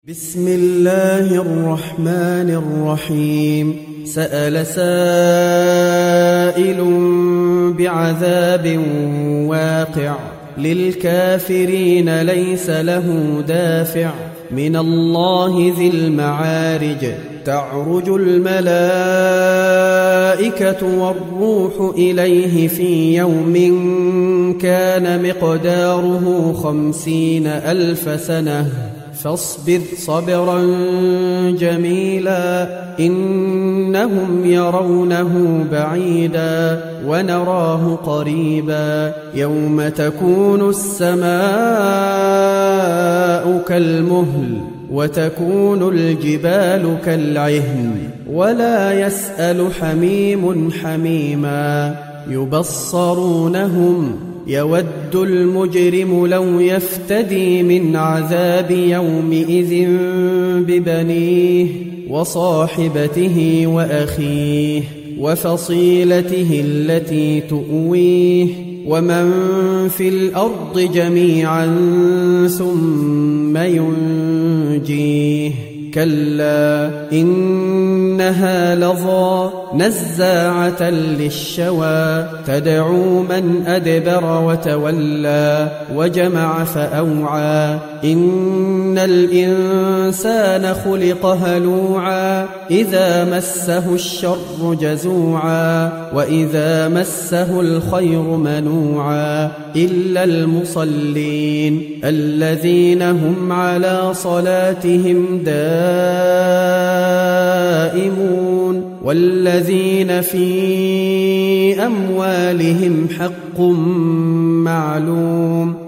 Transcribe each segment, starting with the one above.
بسم الله الرحمن الرحيم. سأل سائل بعذاب واقع للكافرين ليس له دافع من الله ذي المعارج. تعرج الملائكة والروح إليه في يوم كان مقداره 50,000 سنة فاصبر صبرا جميلا إنهم يرونه بعيدا ونراه قريبا يوم تكون السماء كالمهل وتكون الجبال كالعهن ولا يسأل حميم حميما يبصرونهم يود المجرم لو يفتدي من عذاب يومئذ ببنيه وصاحبته وأخيه وفصيلته التي تؤويه ومن في الأرض جميعا ثم ينجيه كلا إنها لظى نزاعة للشوى تدعو من أدبر وتولى وجمع فأوعى إن الإنسان خلق هلوعا إذا مسه الشر جزوعا وإذا مسه الخير منوعا إلا المصلين الذين هم على صلاتهم دائمون والذين في أموالهم حق معلوم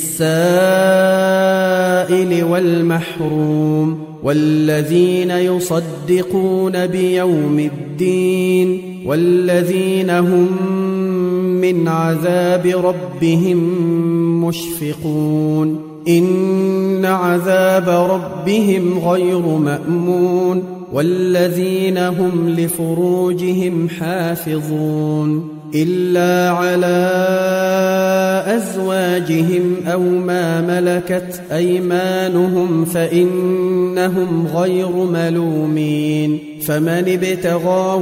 للسائل والمحروم والذين يصدقون بيوم الدين والذين هم من عذاب ربهم مشفقون إن عذاب ربهم غير مأمون والذين هم لفروجهم حافظون إلا على أزواجهم أو ما ملكت أيمانهم فإنهم غير ملومين فمن ابتغى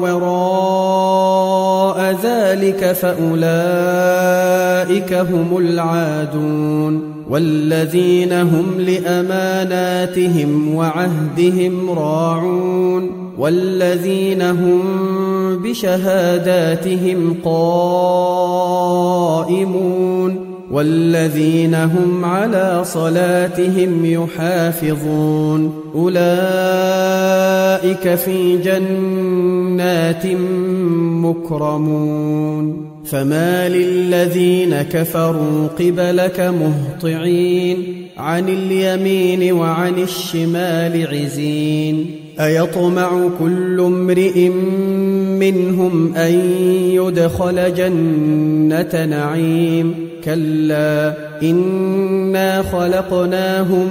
وراء ذلك فأولئك هم العادون والذين هم لأماناتهم وعهدهم راعون والذين هم بشهاداتهم قائمون والذين هم على صلاتهم يحافظون أولئك في جنات مكرمون فما للذين كفروا قبلك مهطعين عن اليمين وعن الشمال عزين أيطمع كل امرئ منهم أن يدخل جنة نعيم كلا إنا خلقناهم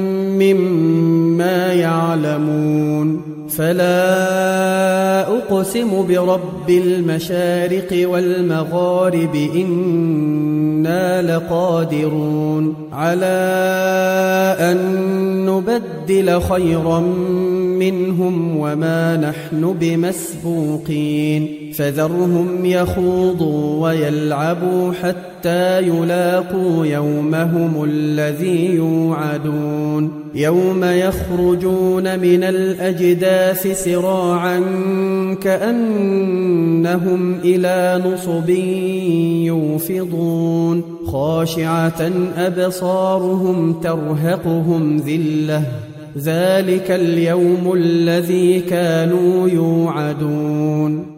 مما يعلمون فلا أقسم برب المشارق والمغارب إنا لقادرون على أن نبدل خيرا منهم وما نحن بمسبوقين فذرهم يخوضوا ويلعبوا حتى يلاقوا يومهم الذي يوعدون يوم يخرجون من الأجداث سراعا كأنهم إلى نصب يوفضون خاشعة أبصارهم ترهقهم ذلة ذلك اليوم الذي كانوا يوعدون